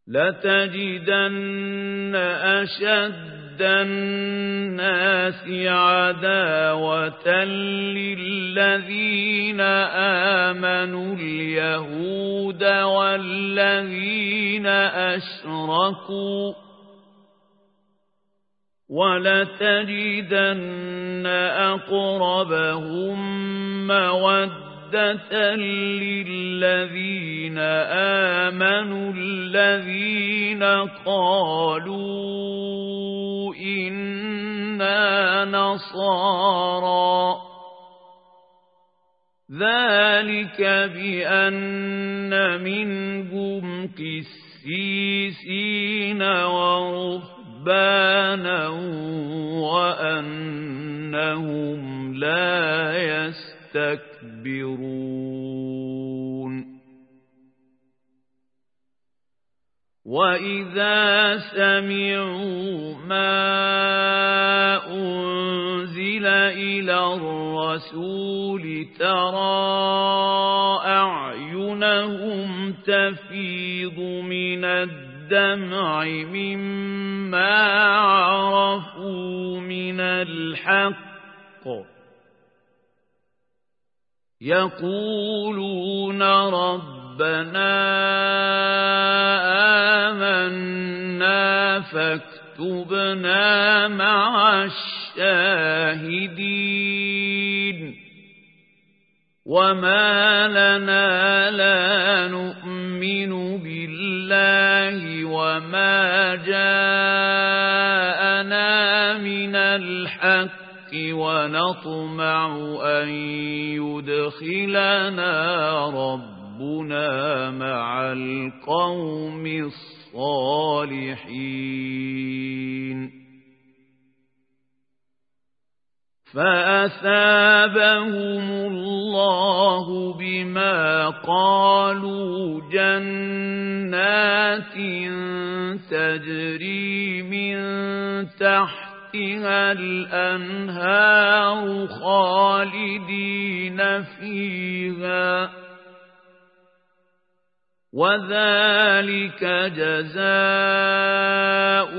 لتجدن أشد الناس عداوة للذين آمنوا اليهود والذين أشركوا ولتجدن أقربهم مودة للذين آمنوا الذين قالوا إنا نصارى ذلك بأن منهم قسيسين ورهبانا وأنهم لا يستكبرون وإذا سمعوا ما أنزل إلى الرسول ترى أعينهم تفيض من الدمع مما عرفوا من الحق يقولون ربنا آمنا فاكتبنا مع الشاهدين وما لنا لا نؤمن بالله وما جاءنا من الحق ونطمع أن يدخلنا ربنا مع القوم الصالحين فأثابهم الله بما قالوا جنات تجري من تحتها الأنهار خالدين فيها وذلك جزاء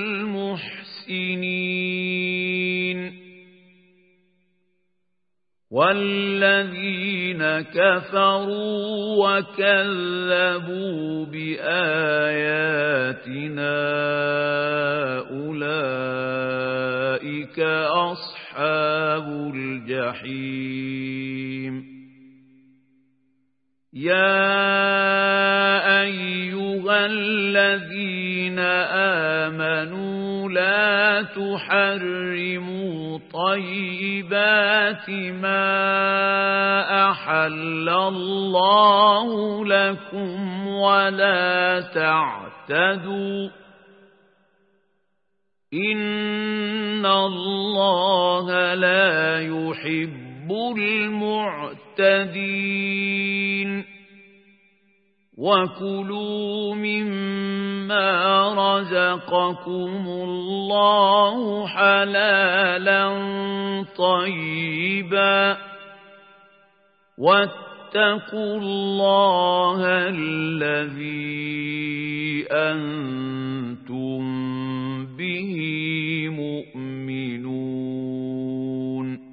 المحسنين والذين كفروا وكذبوا بآياتنا أولئك أصحاب الجحيم يا أيها الذين آمنوا لا تحرموا طيبات ما أحل الله لكم ولا تعتدوا إن الله لا يحب المعتدين وكلوا مما رزقكم الله حلالا طيبا واتقوا الله الذي أنتم به مؤمنون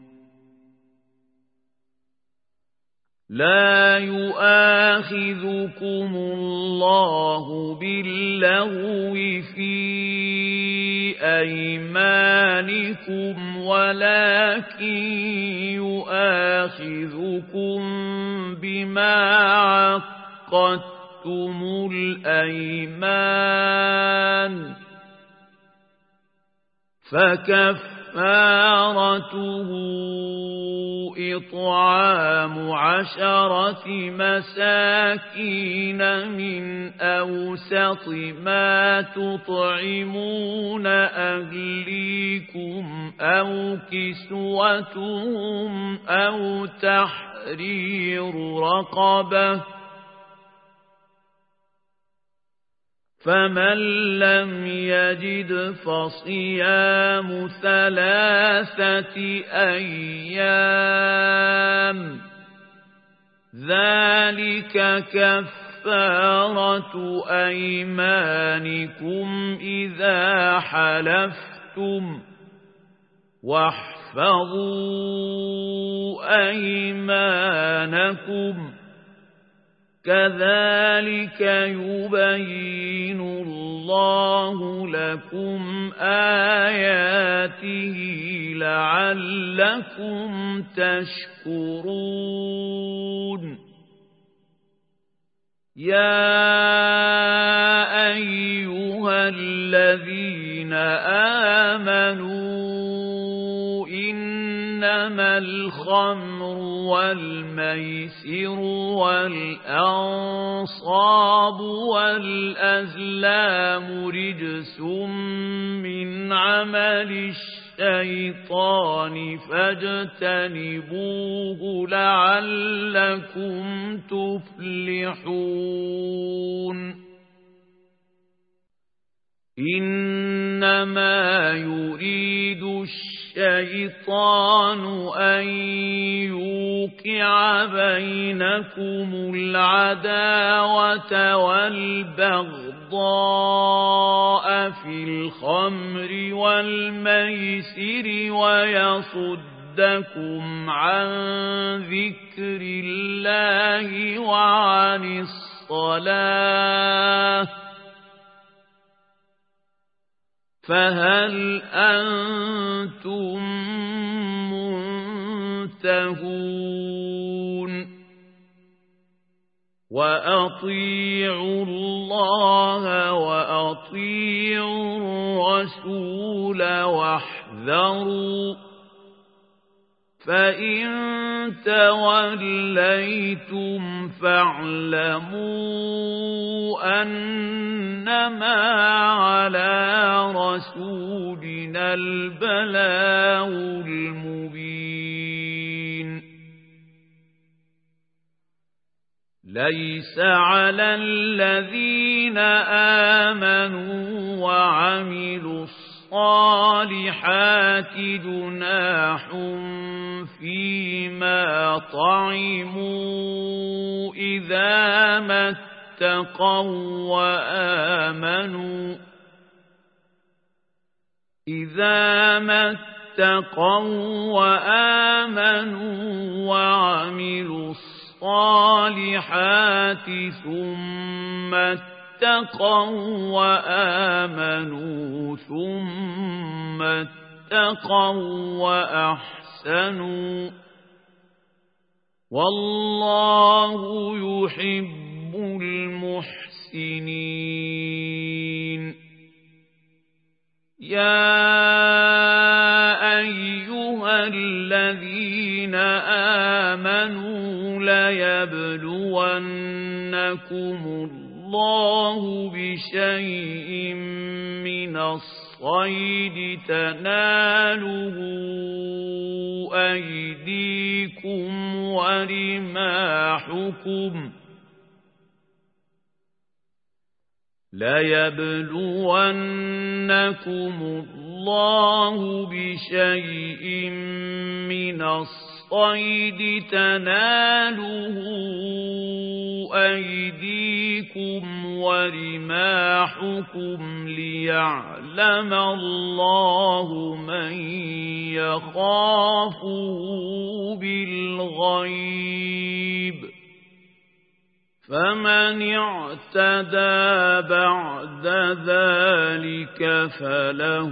لا يؤاخذكم الله باللغو في أيمانكم ولكن يؤاخذكم بما عقدتم الأيمان فكفارته إطعام 10 مساكين من أوسط ما تطعمون أهليكم أو كسوتهم أو تحرير رقبة فمن لم يجد فصيام 3 أيام ذلك كفارة كفارة أيمانكم إذا حلفتم واحفظوا أيمانكم كذلك يبين الله لكم آياته لعلكم تشكرون يا أيها الذين آمنوا إنما الخمر والميسر والأنصاب والأزلام رجس من عمل الشيطان فاجتنبوه لعلكم تفلحون إنما يريد الشيطان أن يوقع بينكم العداوة والبغضاء في الخمر والميسر ويصدكم عن ذكر الله وعن الصلاة فهل أنتم منتهون وأطيعوا الله وأطيعوا الرسول واحذروا فإن توليتم فاعلموا أنما على رسولنا البلاغ المبين ليس على الذين آمنوا وعملوا الصالحات جناح فيما طعموا إذا ما اتقوا وآمنوا وعملوا الصالحات ثم اتقوا وآمنوا ثم اتقوا وأحسنوا والله يحب المحسنين يا أيها الذين آمنوا ليبلونكم الله بشيء من الصيد تناله أيديكم ورماحكم ليبلونكم الله بشيء من الصيد تناله أيديكم ورماحكم ليعلم الله من يخافه بالغيب فمن اعتدى بعد ذلك فله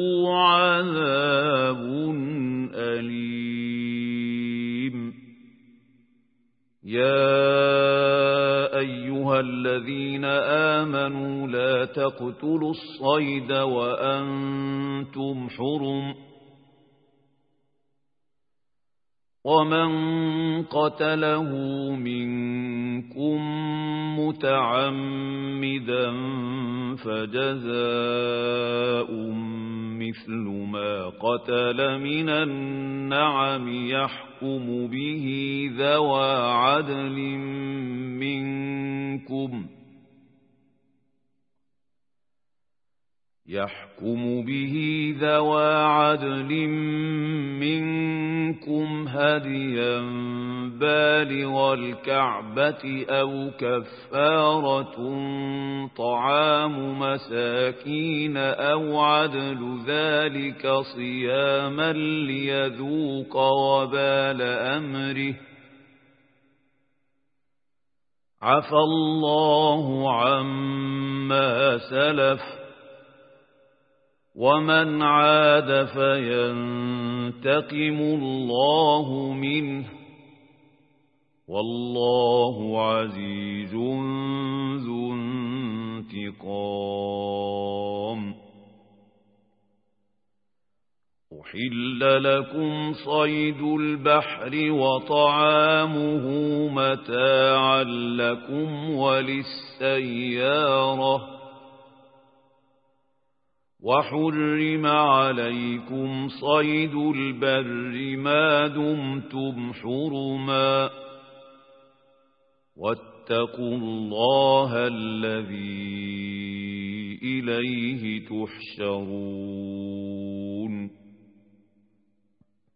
عذاب أليم يا أيها الذين آمنوا لا تقتلوا الصيد وأنتم حرم ومن قتله منكم متعمدا فجزاء مثل ما قتل من النعم يحكم به ذوى عدل منكم يحكم به ذوى عدل منكم هديا بالغ الكعبة أو كفارة طعام مساكين أو عدل ذلك صياما ليذوق وبال أمره عفى الله عما سلف ومن عاد فينتقم الله منه والله عزيز ذو انتقام أحل لكم صيد البحر وطعامه متاعا لكم وللسيارة وحرم عليكم صيد البر ما دمتم حرما واتقوا الله الذي إليه تحشرون